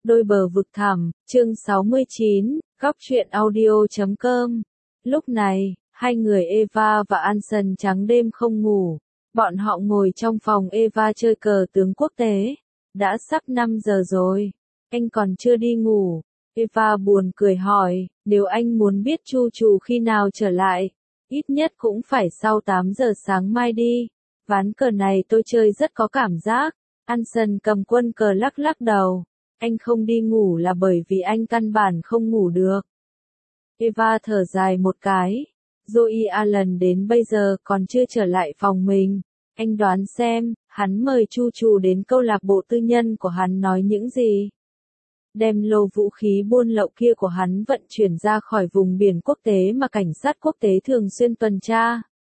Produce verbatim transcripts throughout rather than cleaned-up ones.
Đôi bờ vực thẳm, chương sáu mươi chín, góc truyện audio chấm com. Lúc này, hai người Eva và Anson trắng đêm không ngủ. Bọn họ ngồi trong phòng Eva chơi cờ tướng quốc tế. Đã sắp năm giờ rồi. Anh còn chưa đi ngủ. Eva buồn cười hỏi, nếu anh muốn biết Chu Trù khi nào trở lại, ít nhất cũng phải sau tám giờ sáng mai đi. Ván cờ này tôi chơi rất có cảm giác. Anson cầm quân cờ lắc lắc đầu. Anh không đi ngủ là bởi vì anh căn bản không ngủ được. Eva thở dài một cái. Joey Allen đến bây giờ còn chưa trở lại phòng mình. Anh đoán xem, hắn mời Chu Trù đến câu lạc bộ tư nhân của hắn nói những gì. Đem lô vũ khí buôn lậu kia của hắn vận chuyển ra khỏi vùng biển quốc tế mà cảnh sát quốc tế thường xuyên tuần tra.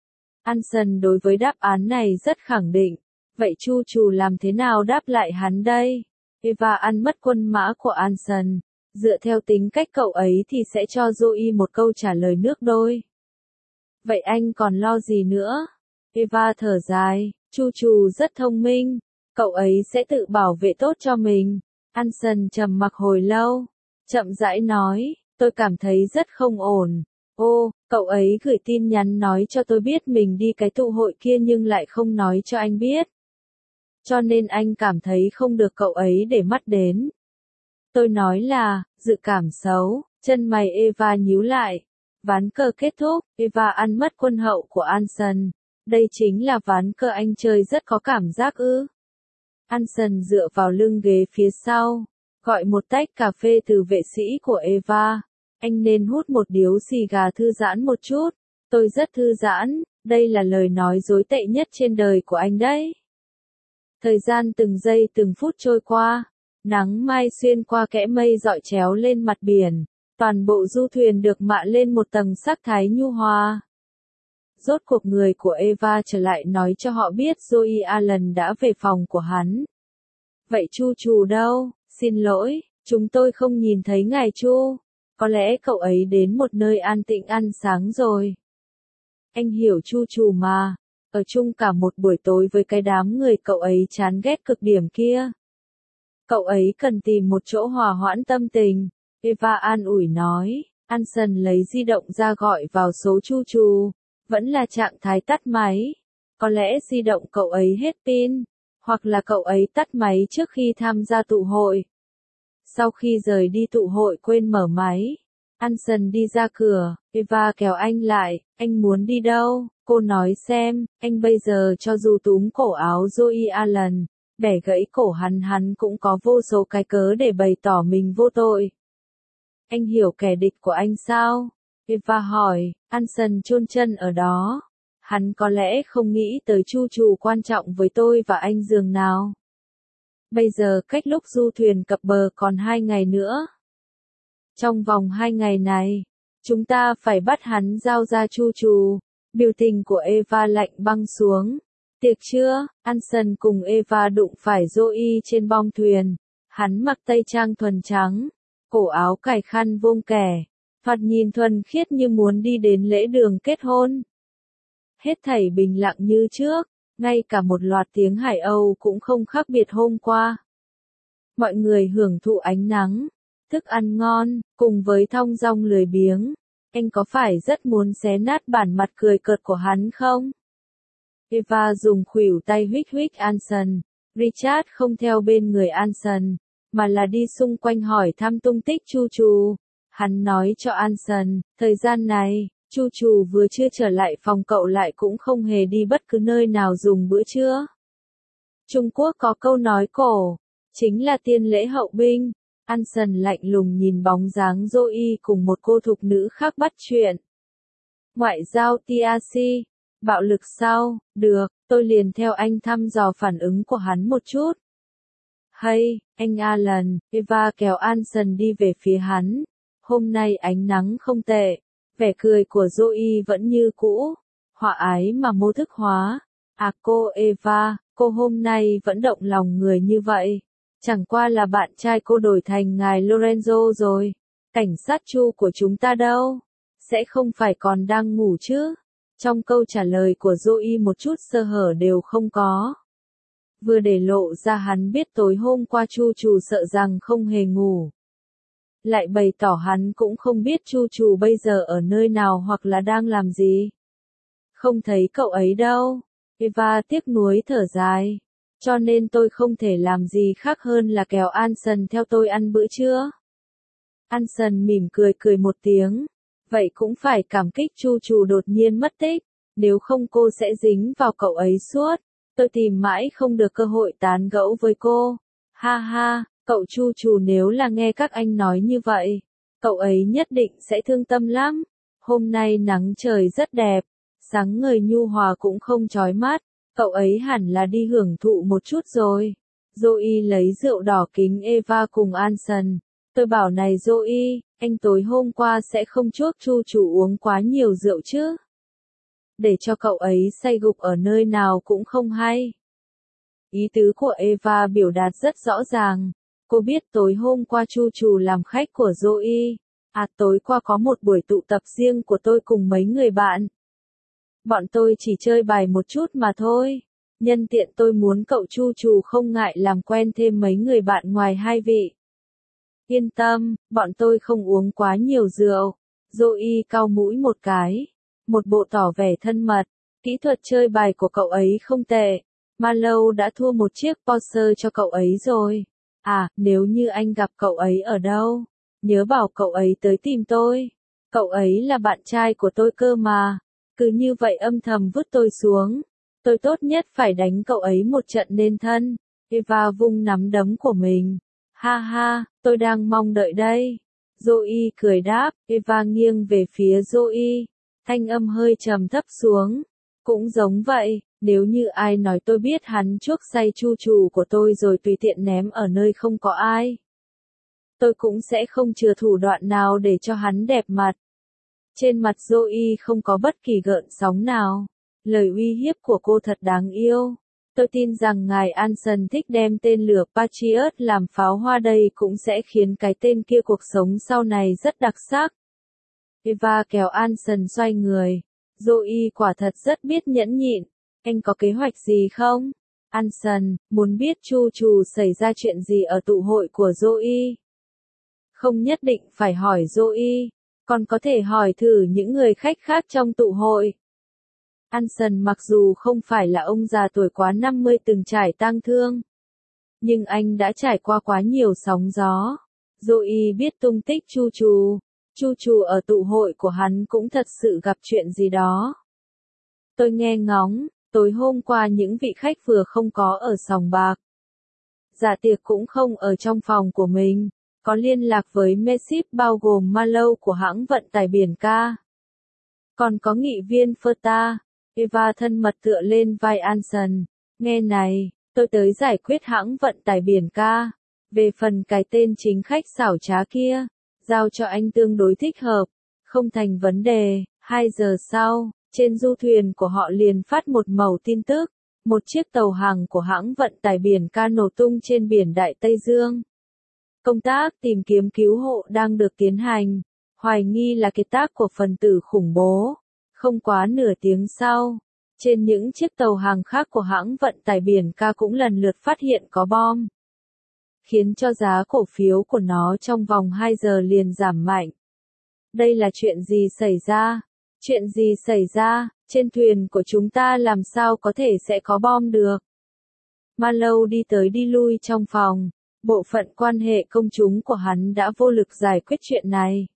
Anson đối với đáp án này rất khẳng định. Vậy Chu Trù làm thế nào đáp lại hắn đây? Eva ăn mất quân mã của Anson. Dựa theo tính cách cậu ấy thì sẽ cho Joey một câu trả lời nước đôi. Vậy anh còn lo gì nữa? Eva thở dài, Chu Trù rất thông minh. Cậu ấy sẽ tự bảo vệ tốt cho mình. Anson trầm mặc hồi lâu. Chậm rãi nói, tôi cảm thấy rất không ổn. Ô, cậu ấy gửi tin nhắn nói cho tôi biết mình đi cái tụ hội kia nhưng lại không nói cho anh biết. Cho nên anh cảm thấy không được cậu ấy để mắt đến. Tôi nói là, dự cảm xấu, chân mày Eva nhíu lại. Ván cờ kết thúc, Eva ăn mất quân hậu của Anson. Đây chính là ván cờ anh chơi rất có cảm giác ư. Anson dựa vào lưng ghế phía sau, gọi một tách cà phê từ vệ sĩ của Eva. Anh nên hút một điếu xì gà thư giãn một chút. Tôi rất thư giãn, đây là lời nói dối tệ nhất trên đời của anh đấy. Thời gian từng giây từng phút trôi qua, nắng mai xuyên qua kẽ mây dọi chéo lên mặt biển, toàn bộ du thuyền được mạ lên một tầng sắc thái nhu hòa. Rốt cuộc người của Eva trở lại nói cho họ biết Joey Allen đã về phòng của hắn. Vậy Chu Trù đâu? Xin lỗi, chúng tôi không nhìn thấy ngài Chu. Có lẽ cậu ấy đến một nơi an tĩnh ăn sáng rồi. Anh hiểu Chu Trù mà. Ở chung cả một buổi tối với cái đám người cậu ấy chán ghét cực điểm kia. Cậu ấy cần tìm một chỗ hòa hoãn tâm tình. Eva an ủi nói. Anson lấy di động ra gọi vào số Chu Trù. Vẫn là trạng thái tắt máy. Có lẽ di động cậu ấy hết pin. Hoặc là cậu ấy tắt máy trước khi tham gia tụ hội. Sau khi rời đi tụ hội quên mở máy. Anson đi ra cửa. Eva kéo anh lại. Anh muốn đi đâu? Cô nói xem, anh bây giờ cho dù túm cổ áo Joey Allen, bẻ gãy cổ hắn hắn cũng có vô số cái cớ để bày tỏ mình vô tội. Anh hiểu kẻ địch của anh sao? Eva hỏi, Anson chôn chân ở đó. Hắn có lẽ không nghĩ tới Chu Trù quan trọng với tôi và anh giường nào. Bây giờ cách lúc du thuyền cập bờ còn hai ngày nữa. Trong vòng hai ngày này, chúng ta phải bắt hắn giao ra Chu Trù. Biểu tình của Eva lạnh băng xuống. Tiệc trưa, Anson cùng Eva đụng phải Joey trên bong thuyền. Hắn mặc tây trang thuần trắng, cổ áo cài khăn vuông kẻ, thoạt nhìn thuần khiết như muốn đi đến lễ đường kết hôn. Hết thảy bình lặng như trước, ngay cả một loạt tiếng Hải Âu cũng không khác biệt hôm qua. Mọi người hưởng thụ ánh nắng, thức ăn ngon, cùng với thong dong lười biếng. Anh có phải rất muốn xé nát bản mặt cười cợt của hắn không? Eva dùng khuỷu tay huých huých Anson. Richard không theo bên người Anson, mà là đi xung quanh hỏi thăm tung tích Chu Trù. Hắn nói cho Anson, thời gian này, Chu Trù vừa chưa trở lại phòng cậu lại cũng không hề đi bất cứ nơi nào dùng bữa trưa. Trung Quốc có câu nói cổ, chính là tiên lễ hậu binh. Anson lạnh lùng nhìn bóng dáng Joey cùng một cô thục nữ khác bắt chuyện. Ngoại giao tê a xê, bạo lực sao? Được, tôi liền theo anh thăm dò phản ứng của hắn một chút. Hay, anh Allen, Eva kéo Anson đi về phía hắn. Hôm nay ánh nắng không tệ, vẻ cười của Joey vẫn như cũ, hòa ái mà mô thức hóa. À cô Eva, cô hôm nay vẫn động lòng người như vậy. Chẳng qua là bạn trai cô đổi thành ngài Lorenzo rồi. Cảnh sát Chu của chúng ta đâu? Sẽ không phải còn đang ngủ chứ? Trong câu trả lời của Joey một chút sơ hở đều không có. vừa để lộ ra hắn biết tối hôm qua Chu Trù sợ rằng không hề ngủ. Lại bày tỏ hắn cũng không biết Chu Trù bây giờ ở nơi nào hoặc là đang làm gì. Không thấy cậu ấy đâu. Eva tiếc nuối thở dài. Cho nên tôi không thể làm gì khác hơn là kéo Anson theo tôi ăn bữa trưa. Anson mỉm cười cười một tiếng. Vậy cũng phải cảm kích Chu Trù đột nhiên mất tích. Nếu không cô sẽ dính vào cậu ấy suốt. Tôi tìm mãi không được cơ hội tán gẫu với cô. Ha ha, cậu Chu Trù nếu là nghe các anh nói như vậy, cậu ấy nhất định sẽ thương tâm lắm. Hôm nay nắng trời rất đẹp, sáng người nhu hòa cũng không chói mắt, cậu ấy hẳn là đi hưởng thụ một chút rồi. Zoe lấy rượu đỏ kính Eva cùng Anson. Tôi bảo này Zoe, anh tối hôm qua sẽ không chuốc Chu Trù uống quá nhiều rượu chứ? Để cho cậu ấy say gục ở nơi nào cũng không hay. Ý tứ của Eva biểu đạt rất rõ ràng. Cô biết tối hôm qua Chu Trù làm khách của Zoe. À tối qua có một buổi tụ tập riêng của tôi cùng mấy người bạn. Bọn tôi chỉ chơi bài một chút mà thôi. Nhân tiện tôi muốn cậu Chu Trù không ngại làm quen thêm mấy người bạn ngoài hai vị. Yên tâm, bọn tôi không uống quá nhiều rượu. Zoe cau mũi một cái. Một bộ tỏ vẻ thân mật. Kỹ thuật chơi bài của cậu ấy không tệ. Marlowe đã thua một chiếc Porsche cho cậu ấy rồi. À, nếu như anh gặp cậu ấy ở đâu, nhớ bảo cậu ấy tới tìm tôi. Cậu ấy là bạn trai của tôi cơ mà. Cứ như vậy âm thầm vứt tôi xuống. Tôi tốt nhất phải đánh cậu ấy một trận nên thân. Eva vung nắm đấm của mình. Ha ha, tôi đang mong đợi đây. Zoe cười đáp. Eva nghiêng về phía Zoe. Thanh âm hơi trầm thấp xuống. Cũng giống vậy, nếu như ai nói tôi biết hắn chuốc say Chu Trù của tôi rồi tùy tiện ném ở nơi không có ai, tôi cũng sẽ không chừa thủ đoạn nào để cho hắn đẹp mặt. Trên mặt Zoe không có bất kỳ gợn sóng nào. Lời uy hiếp của cô thật đáng yêu. Tôi tin rằng ngài Anson thích đem tên lửa Patriot làm pháo hoa đây cũng sẽ khiến cái tên kia cuộc sống sau này rất đặc sắc. Eva kéo Anson xoay người. Zoe quả thật rất biết nhẫn nhịn. Anh có kế hoạch gì không? Anson, muốn biết Chu Trù xảy ra chuyện gì ở tụ hội của Zoe? Không nhất định phải hỏi Zoe, còn có thể hỏi thử những người khách khác trong tụ hội. Anson mặc dù không phải là ông già tuổi quá năm mươi từng trải tang thương, nhưng anh đã trải qua quá nhiều sóng gió. Zoe biết tung tích Chu Trù. Chu Trù ở tụ hội của hắn cũng thật sự gặp chuyện gì đó. Tôi nghe ngóng, tối hôm qua những vị khách vừa không có ở sòng bạc. Dạ tiệc cũng không ở trong phòng của mình, có liên lạc với Mesip bao gồm Marlowe của hãng vận tải biển ca. Còn có nghị viên Ferta. Eva thân mật tựa lên vai Anson. Nghe này, tôi tới giải quyết hãng vận tải biển ca. Về phần cái tên chính khách xảo trá kia, giao cho anh tương đối thích hợp, không thành vấn đề. Hai giờ sau, trên du thuyền của họ liền phát một mẩu tin tức. Một chiếc tàu hàng của hãng vận tải biển ca nổ tung trên biển Đại Tây Dương. Công tác tìm kiếm cứu hộ đang được tiến hành, hoài nghi là kiệt tác của phần tử khủng bố. Không quá nửa tiếng sau, trên những chiếc tàu hàng khác của hãng vận tải biển ca cũng lần lượt phát hiện có bom, khiến cho giá cổ phiếu của nó trong vòng hai giờ liền giảm mạnh. Đây là chuyện gì xảy ra? Chuyện gì xảy ra? Trên thuyền của chúng ta làm sao có thể sẽ có bom được? Marlowe đi tới đi lui trong phòng. Bộ phận quan hệ công chúng của hắn đã vô lực giải quyết chuyện này.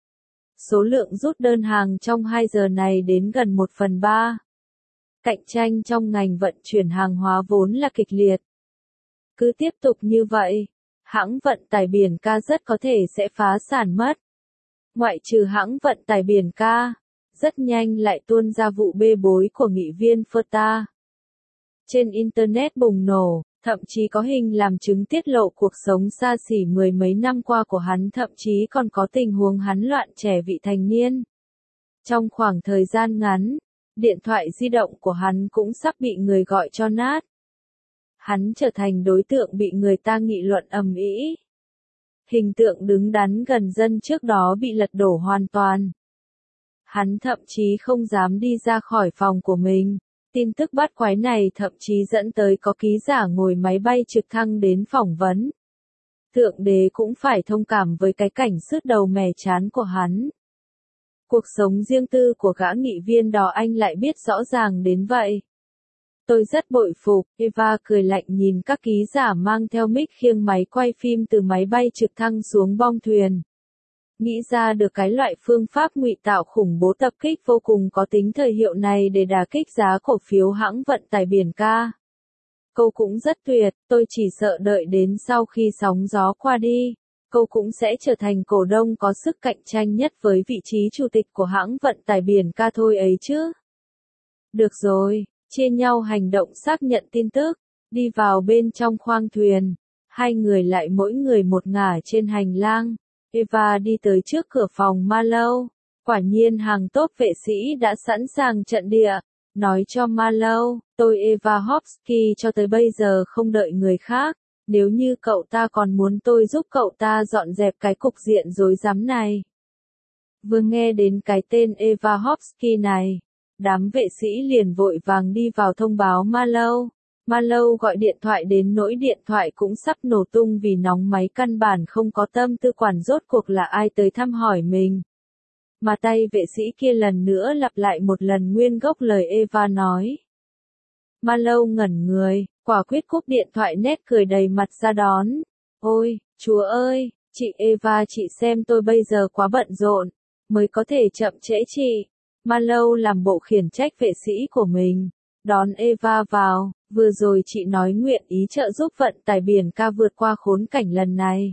Số lượng rút đơn hàng trong hai giờ này đến gần một phần ba. Cạnh tranh trong ngành vận chuyển hàng hóa vốn là kịch liệt. Cứ tiếp tục như vậy, hãng vận tải biển ca rất có thể sẽ phá sản mất. Ngoại trừ hãng vận tải biển ca, rất nhanh lại tuôn ra vụ bê bối của nghị viên Ferta. Trên Internet bùng nổ, thậm chí có hình làm chứng tiết lộ cuộc sống xa xỉ mười mấy năm qua của hắn, thậm chí còn có tình huống hắn loạn trẻ vị thành niên. Trong khoảng thời gian ngắn, điện thoại di động của hắn cũng sắp bị người gọi cho nát. Hắn trở thành đối tượng bị người ta nghị luận ầm ĩ. Hình tượng đứng đắn gần dân trước đó bị lật đổ hoàn toàn. Hắn thậm chí không dám đi ra khỏi phòng của mình. Tin tức bắt quái này thậm chí dẫn tới có ký giả ngồi máy bay trực thăng đến phỏng vấn. Thượng đế cũng phải thông cảm với cái cảnh sứt đầu mẻ chán của hắn. Cuộc sống riêng tư của gã nghị viên đó anh lại biết rõ ràng đến vậy. Tôi rất bội phục, Eva cười lạnh nhìn các ký giả mang theo mic khiêng máy quay phim từ máy bay trực thăng xuống bong thuyền. Nghĩ ra được cái loại phương pháp ngụy tạo khủng bố tập kích vô cùng có tính thời hiệu này để đả kích giá cổ phiếu hãng vận tải biển ca. Câu cũng rất tuyệt, tôi chỉ sợ đợi đến sau khi sóng gió qua đi, câu cũng sẽ trở thành cổ đông có sức cạnh tranh nhất với vị trí chủ tịch của hãng vận tải biển ca thôi ấy chứ. Được rồi, chia nhau hành động xác nhận tin tức, đi vào bên trong khoang thuyền, hai người lại mỗi người một ngả trên hành lang. Eva đi tới trước cửa phòng Marlowe, quả nhiên hàng tốt vệ sĩ đã sẵn sàng trận địa, nói cho Marlowe, tôi Eva Hopsky cho tới bây giờ không đợi người khác, nếu như cậu ta còn muốn tôi giúp cậu ta dọn dẹp cái cục diện rối rắm này. Vừa nghe đến cái tên Eva Hopsky này, đám vệ sĩ liền vội vàng đi vào thông báo Marlowe. Marlowe gọi điện thoại đến nỗi điện thoại cũng sắp nổ tung vì nóng máy căn bản không có tâm tư quản rốt cuộc là ai tới thăm hỏi mình. Mà tay vệ sĩ kia lần nữa lặp lại một lần nguyên gốc lời Eva nói. Marlowe ngẩn người, quả quyết cúp điện thoại nét cười đầy mặt ra đón. Ôi, chúa ơi, chị Eva chị xem tôi bây giờ quá bận rộn, mới có thể chậm trễ chị. Marlowe làm bộ khiển trách vệ sĩ của mình. Đón Eva vào, vừa rồi chị nói nguyện ý trợ giúp vận tải biển ca vượt qua khốn cảnh lần này.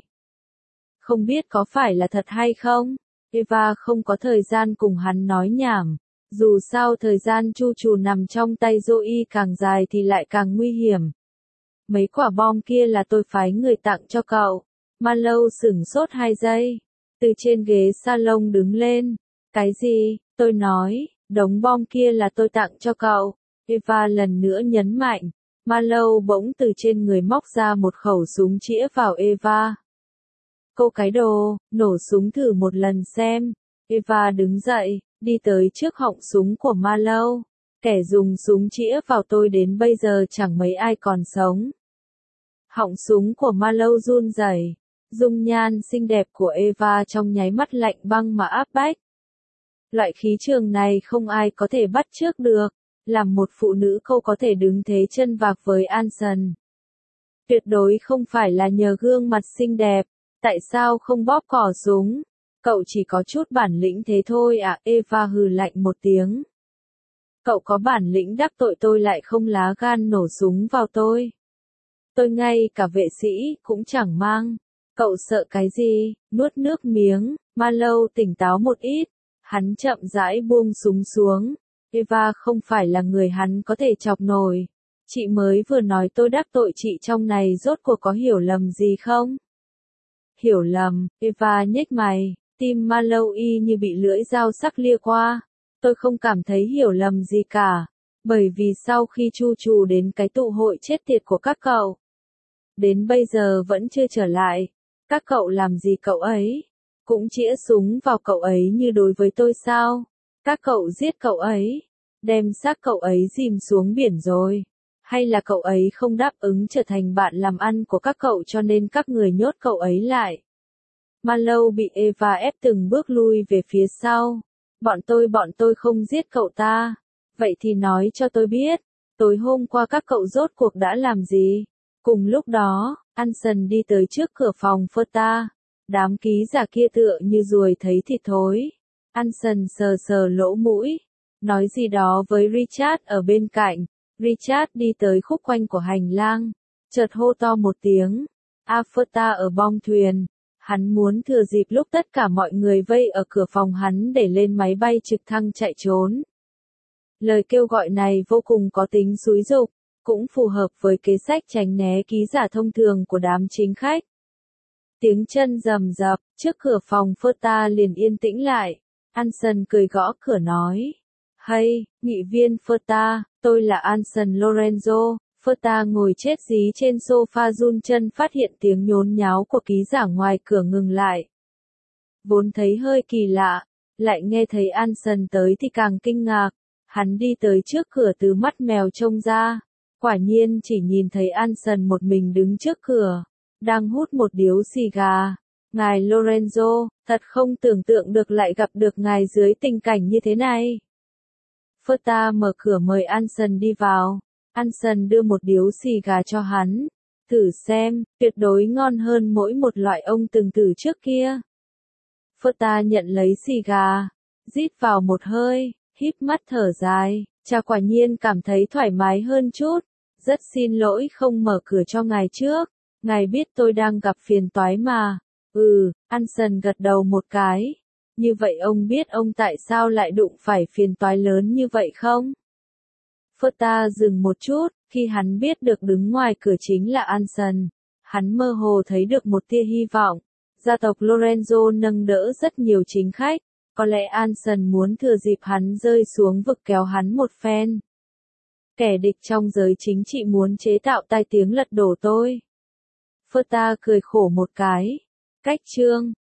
Không biết có phải là thật hay không? Eva không có thời gian cùng hắn nói nhảm. Dù sao thời gian chu trù nằm trong tay Zoe càng dài thì lại càng nguy hiểm. Mấy quả bom kia là tôi phái người tặng cho cậu. Marlowe sửng sốt hai giây. Từ trên ghế salon đứng lên. Cái gì? Tôi nói, đống bom kia là tôi tặng cho cậu. Eva lần nữa nhấn mạnh. Marlowe bỗng từ trên người móc ra một khẩu súng chĩa vào Eva. Cô cái đồ, nổ súng thử một lần xem. Eva đứng dậy, đi tới trước họng súng của Marlowe. Kẻ dùng súng chĩa vào tôi đến bây giờ chẳng mấy ai còn sống. Họng súng của Marlowe run rẩy, dung nhan xinh đẹp của Eva trong nháy mắt lạnh băng mà áp bách. Loại khí trường này không ai có thể bắt chước được. Làm một phụ nữ cô có thể đứng thế chân vạc với Anson. Tuyệt đối không phải là nhờ gương mặt xinh đẹp. Tại sao không bóp cò súng? Cậu chỉ có chút bản lĩnh thế thôi à? Eva hừ lạnh một tiếng. Cậu có bản lĩnh đắc tội tôi lại không lá gan nổ súng vào tôi. Tôi ngay cả vệ sĩ cũng chẳng mang. Cậu sợ cái gì? Nuốt nước miếng. Marlowe tỉnh táo một ít. Hắn chậm rãi buông súng xuống. Eva không phải là người hắn có thể chọc nổi. Chị mới vừa nói tôi đắc tội chị trong này rốt cuộc có hiểu lầm gì không? Hiểu lầm, Eva nhếch mày, tim Marlowe y như bị lưỡi dao sắc lia qua. Tôi không cảm thấy hiểu lầm gì cả. Bởi vì sau khi chu trù đến cái tụ hội chết tiệt của các cậu, đến bây giờ vẫn chưa trở lại. Các cậu làm gì cậu ấy? Cũng chĩa súng vào cậu ấy như đối với tôi sao? Các cậu giết cậu ấy, đem xác cậu ấy dìm xuống biển rồi. Hay là cậu ấy không đáp ứng trở thành bạn làm ăn của các cậu cho nên các người nhốt cậu ấy lại. Marlowe bị Eva ép từng bước lui về phía sau. Bọn tôi bọn tôi không giết cậu ta. Vậy thì nói cho tôi biết, tối hôm qua các cậu rốt cuộc đã làm gì? Cùng lúc đó, Anson đi tới trước cửa phòng Furta. Đám ký giả kia tựa như ruồi thấy thịt thối. Anson sờ sờ lỗ mũi, nói gì đó với Richard ở bên cạnh. Richard đi tới khúc quanh của hành lang, chợt hô to một tiếng. Furta ở bong thuyền. Hắn muốn thừa dịp lúc tất cả mọi người vây ở cửa phòng hắn để lên máy bay trực thăng chạy trốn. Lời kêu gọi này vô cùng có tính xúi giục, cũng phù hợp với kế sách tránh né ký giả thông thường của đám chính khách. Tiếng chân rầm rập, trước cửa phòng Furta liền yên tĩnh lại. Anson cười gõ cửa nói. Hay, nghị viên Furta, tôi là Anson Lorenzo. Furta ngồi chết dí trên sofa run chân phát hiện tiếng nhốn nháo của ký giả ngoài cửa ngừng lại. Vốn thấy hơi kỳ lạ, lại nghe thấy Anson tới thì càng kinh ngạc. Hắn đi tới trước cửa từ mắt mèo trông ra. Quả nhiên chỉ nhìn thấy Anson một mình đứng trước cửa, đang hút một điếu xì gà. Ngài Lorenzo, thật không tưởng tượng được lại gặp được ngài dưới tình cảnh như thế này. Furta mở cửa mời Anson đi vào. Anson đưa một điếu xì gà cho hắn. Thử xem, tuyệt đối ngon hơn mỗi một loại ông từng thử trước kia. Furta nhận lấy xì gà, rít vào một hơi, híp mắt thở dài. Cha quả nhiên cảm thấy thoải mái hơn chút. Rất xin lỗi không mở cửa cho ngài trước. Ngài biết tôi đang gặp phiền toái mà. Ừ, Anson gật đầu một cái. Như vậy ông biết ông tại sao lại đụng phải phiền toái lớn như vậy không? Furta dừng một chút, khi hắn biết được đứng ngoài cửa chính là Anson. Hắn mơ hồ thấy được một tia hy vọng. Gia tộc Lorenzo nâng đỡ rất nhiều chính khách. Có lẽ Anson muốn thừa dịp hắn rơi xuống vực kéo hắn một phen. Kẻ địch trong giới chính trị muốn chế tạo tai tiếng lật đổ tôi. Furta cười khổ một cái. Cách chương